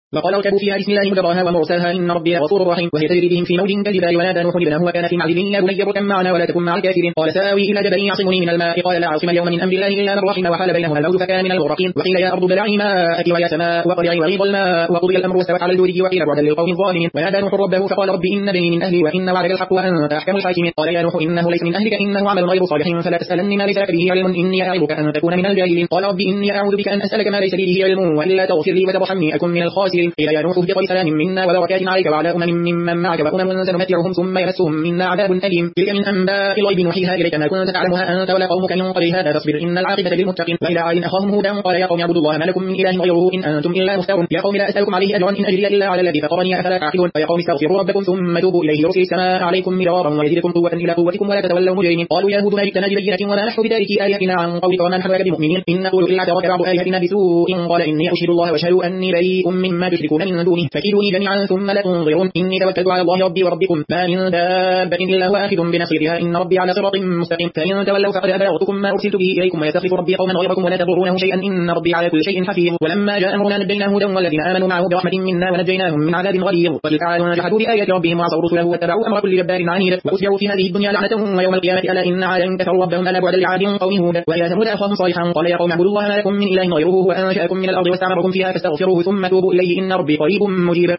وقال اركبوا فيها بسم الله مجراها ومرساها إن ربي غفور رحيم. وهي تجري بهم في موج كالجبال ونادى نوح ابنه وكان في معزل يا بني اركب معنا ولا تكن مع الكافرين قال سآوي إلى جبل يعصمني من الماء قال لا عاصم اليوم من أمر الله إلا من رحم وحال بينهما الموج فكان من المغرقين. وقيل يا أرض ابلعي ماءك ويا سماء وقلعي وغيض الماء وقضي الأمر واستوت على الجودي وقيل بعدا للقوم الظالمين. ونادى نوح ربه فقال رب إن بني من أهلي وإن وعدك الحق وأنت أحكم الحاكمين. قال يا نوح إنه ليس من أهلك إنه عمل غير صالح فلا تسألني ما ليس لك به علم إني أعظك أن تكون من الجاهلين. قال رب إني أعوذ بك أن أسألك ما ليس لي به علم وإلا تغفر لي وترحمني أكن من الخاسرين. قيل يا نوح اهبط بسلام منا وبركات عليك وعلى ممن معك وأمم سنمتعهم ثم يمسهم منا عذاب أليم. تلك من أنباء الغيب نوحيها إليك ما كنت تعلمها أنت ولا قومك من قبل هذا فاصبر إن العاقبة للمتقين. وإلى عاد أخاهم هودا قال يا قوم اعبدوا الله ما لكم من إله غيره إن أنتم إلا مفترون. يا قوم لا أسألكم عليه أجرا إن أجري إلا على الذي فطرني أفلا تعقلون. ويا قوم استغفروا ربكم ثم توبوا إليه يرسل السماء عليكم مدرارا ويزيدكم قوة إلى قوتكم ولا تتولوا مجرمين. قالوا يا هود ما جئتنا ببينة وما نحن بتاركي آياتنا عن قولك وما نحن لك بمؤمنين إن نقول إلا اعتراك بعض آلهتنا بسوء قال إني أشهد الله وأشهد أني بريء مما تشركون من دونه فكيدوني جميعا ثم لا تنظرون. إني توكلت على الله ربي وربكم ما من دابة إلا هو آخذ بنصيرها إن ربي على صراط مستقيم. فإن تولوا فقد أبلغتكم ما أرسلت به إليكم ويستخلف ربي قوما غيركم ولا تضرونه شيئا إن ربي على كل شيء حفيظ. ولما جاء أمرنا نجينا هودا والذين آمنوا معه برحمة منا ونجيناهم من عذاب غليظ. وتلك عاد جحدوا بآيات ربهم وعصوا رسله واتبعوا أمر كل جبار عنيد وأتبعوا في هذه الدنيا لعنة ويوم القيامة ألا إن عادا كفروا ربهم ألا بعدا لعاد قوم هود. وإلى ثمود أخاهم صالحا قال يا قوم اعبدوا الله ما لكم من إله غيره وأنشأكم من الأرض واستعمركم فيها فاستغفروه ثم توبوا إليه إن ربي قريب مجيب.